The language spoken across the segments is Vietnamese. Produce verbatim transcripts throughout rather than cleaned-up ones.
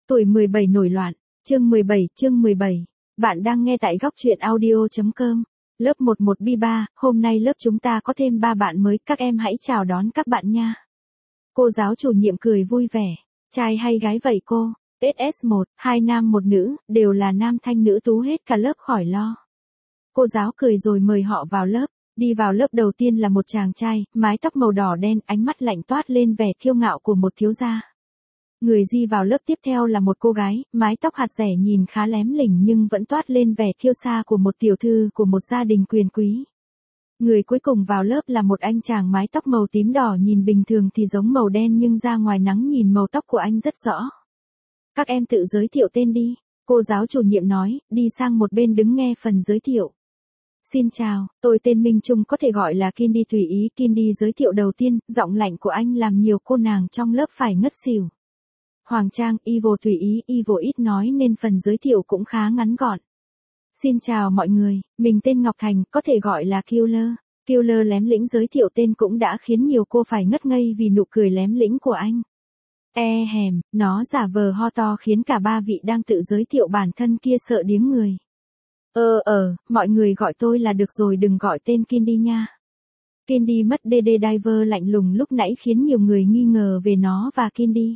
Tuổi mười bảy nổi loạn, chương mười bảy, chương mười bảy. Bạn đang nghe tại góc truyện audio chấm com. Lớp mười một bi ba, hôm nay lớp chúng ta có thêm ba bạn mới, các em hãy chào đón các bạn nha. Cô giáo chủ nhiệm cười vui vẻ. Trai hay gái vậy cô? ét ét một, hai nam một nữ, đều là nam thanh nữ tú hết cả lớp khỏi lo. Cô giáo cười rồi mời họ vào lớp. Đi vào lớp đầu tiên là một chàng trai, mái tóc màu đỏ đen, ánh mắt lạnh toát lên vẻ kiêu ngạo của một thiếu gia. Người di vào lớp tiếp theo là một cô gái, mái tóc hạt rẻ nhìn khá lém lỉnh nhưng vẫn toát lên vẻ kiêu sa của một tiểu thư của một gia đình quyền quý. Người cuối cùng vào lớp là một anh chàng mái tóc màu tím đỏ, nhìn bình thường thì giống màu đen nhưng ra ngoài nắng nhìn màu tóc của anh rất rõ. Các em tự giới thiệu tên đi, cô giáo chủ nhiệm nói, đi sang một bên đứng nghe phần giới thiệu. Xin chào, tôi tên Minh Trung, có thể gọi là Kindy tùy ý. Kindy giới thiệu đầu tiên, giọng lạnh của anh làm nhiều cô nàng trong lớp phải ngất xỉu. Hoàng Trang, Evil tùy ý, Evil ít nói nên phần giới thiệu cũng khá ngắn gọn. Xin chào mọi người, mình tên Ngọc Thành, có thể gọi là Killer. Killer lém lĩnh giới thiệu tên cũng đã khiến nhiều cô phải ngất ngây vì nụ cười lém lĩnh của anh. E hèm, nó giả vờ ho to khiến cả ba vị đang tự giới thiệu bản thân kia sợ điếng người. Ờ ờ, mọi người gọi tôi là được rồi, đừng gọi tên Kindy nha. Kindy mất đê đê diver lạnh lùng lúc nãy khiến nhiều người nghi ngờ về nó và Kindy.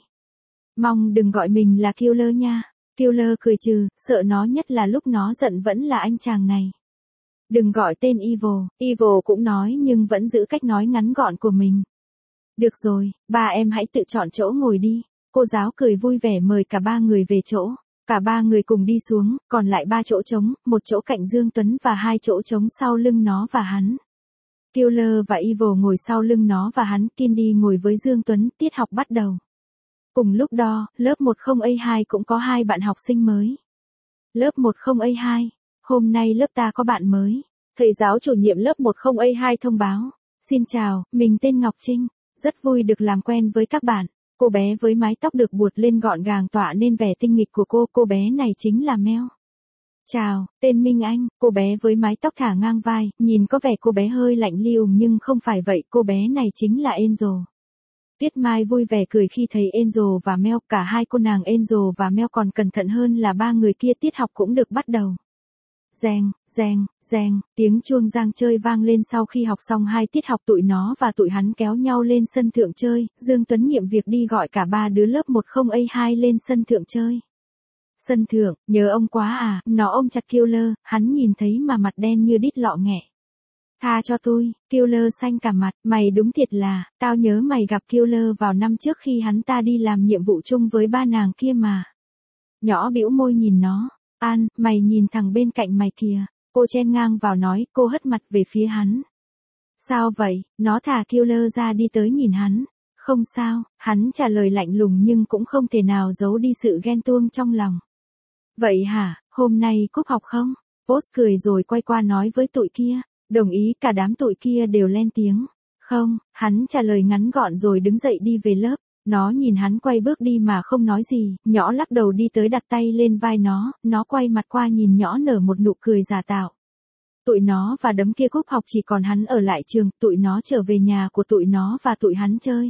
Mong đừng gọi mình là Killer nha. Killer cười trừ, sợ nó nhất là lúc nó giận vẫn là anh chàng này. Đừng gọi tên Evil, Evil cũng nói nhưng vẫn giữ cách nói ngắn gọn của mình. Được rồi, ba em hãy tự chọn chỗ ngồi đi. Cô giáo cười vui vẻ mời cả ba người về chỗ. Cả ba người cùng đi xuống, còn lại ba chỗ trống, một chỗ cạnh Dương Tuấn và hai chỗ trống sau lưng nó và hắn. Killer và Evil ngồi sau lưng nó và hắn, Kindy ngồi với Dương Tuấn, tiết học bắt đầu. Cùng lúc đó, lớp mười A hai cũng có hai bạn học sinh mới. Lớp mười A hai, hôm nay lớp ta có bạn mới. Thầy giáo chủ nhiệm lớp mười A hai thông báo. Xin chào, mình tên Ngọc Trinh, rất vui được làm quen với các bạn. Cô bé với mái tóc được buột lên gọn gàng tỏa nên vẻ tinh nghịch của cô, cô bé này chính là Mel. Chào, tên Minh Anh, cô bé với mái tóc thả ngang vai, nhìn có vẻ cô bé hơi lạnh lùng nhưng không phải vậy, cô bé này chính là Angel. Tiết Mai vui vẻ cười khi thấy Angel và Mel, cả hai cô nàng Angel và Mel còn cẩn thận hơn là ba người kia. Tiết học cũng được bắt đầu. Reng, reng, reng, tiếng chuông giang chơi vang lên sau khi học xong hai tiết học. Tụi nó và tụi hắn kéo nhau lên sân thượng chơi. Dương Tuấn nhiệm việc đi gọi cả ba đứa lớp mười A hai lên sân thượng chơi. Sân thượng, nhớ ông quá à, nó ôm chặt Killer, hắn nhìn thấy mà mặt đen như đít lọ nghẹ. Tha cho tôi, Killer xanh cả mặt, mày đúng thiệt là, tao nhớ mày gặp Killer vào năm trước khi hắn ta đi làm nhiệm vụ chung với ba nàng kia mà. Nhỏ bĩu môi nhìn nó. An, mày nhìn thằng bên cạnh mày kìa. Cô chen ngang vào nói, cô hất mặt về phía hắn. Sao vậy? Nó thả Killer ra đi tới nhìn hắn. Không sao, hắn trả lời lạnh lùng nhưng cũng không thể nào giấu đi sự ghen tuông trong lòng. Vậy hả, hôm nay cúp học không? Boss cười rồi quay qua nói với tụi kia. Đồng ý, cả đám tụi kia đều lên tiếng. Không, hắn trả lời ngắn gọn rồi đứng dậy đi về lớp. Nó nhìn hắn quay bước đi mà không nói gì, nhỏ lắc đầu đi tới đặt tay lên vai nó, nó quay mặt qua nhìn nhỏ nở một nụ cười giả tạo. Tụi nó và đấm kia cúp học chỉ còn hắn ở lại trường, tụi nó trở về nhà của tụi nó và tụi hắn chơi.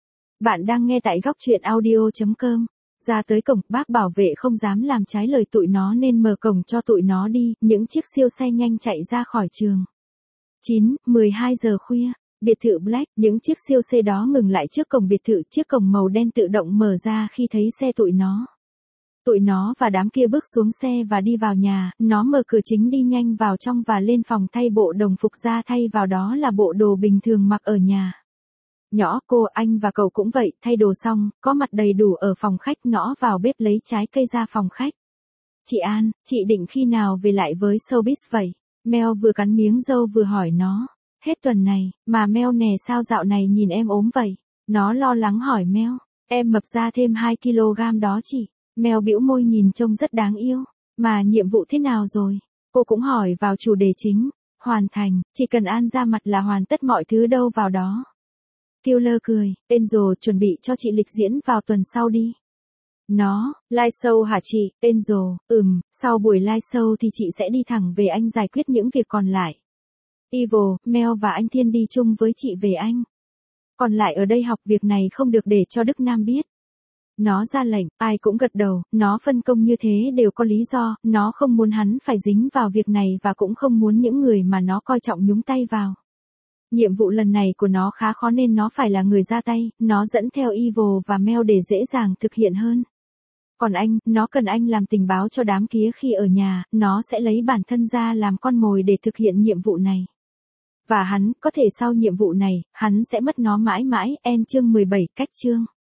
Bạn đang nghe tại góc truyện audio chấm com. Ra tới cổng, bác bảo vệ không dám làm trái lời tụi nó nên mở cổng cho tụi nó đi, những chiếc siêu xe nhanh chạy ra khỏi trường. chín, mười hai giờ khuya. Biệt thự Black, những chiếc siêu xe đó ngừng lại trước cổng biệt thự, chiếc cổng màu đen tự động mở ra khi thấy xe tụi nó. Tụi nó và đám kia bước xuống xe và đi vào nhà, nó mở cửa chính đi nhanh vào trong và lên phòng thay bộ đồng phục ra, thay vào đó là bộ đồ bình thường mặc ở nhà. Nhỏ, cô, anh và cậu cũng vậy, thay đồ xong, có mặt đầy đủ ở phòng khách, nó vào bếp lấy trái cây ra phòng khách. Chị An, chị định khi nào về lại với showbiz vậy? Mel vừa cắn miếng dâu vừa hỏi nó. Hết tuần này, mà Mel nè, sao dạo này nhìn em ốm vậy? Nó lo lắng hỏi Mel. Em mập ra thêm hai ki lô gam đó chị. Mel bĩu môi nhìn trông rất đáng yêu. Mà nhiệm vụ thế nào rồi? Cô cũng hỏi vào chủ đề chính. Hoàn thành, chỉ cần An ra mặt là hoàn tất mọi thứ đâu vào đó. Killer cười, Angel chuẩn bị cho chị lịch diễn vào tuần sau đi. Nó, live show hả chị? Angel, ừm, sau buổi live show thì chị sẽ đi thẳng về Anh giải quyết những việc còn lại. Evil, Mel và anh Thiên đi chung với chị về Anh. Còn lại ở đây học, việc này không được để cho Đức Nam biết. Nó ra lệnh, ai cũng gật đầu, nó phân công như thế đều có lý do, nó không muốn hắn phải dính vào việc này và cũng không muốn những người mà nó coi trọng nhúng tay vào. Nhiệm vụ lần này của nó khá khó nên nó phải là người ra tay, nó dẫn theo Evil và Mel để dễ dàng thực hiện hơn. Còn anh, nó cần anh làm tình báo cho đám kia khi ở nhà, nó sẽ lấy bản thân ra làm con mồi để thực hiện nhiệm vụ này. Và hắn, có thể sau nhiệm vụ này, hắn sẽ mất nó mãi mãi, end chương mười bảy, cách chương.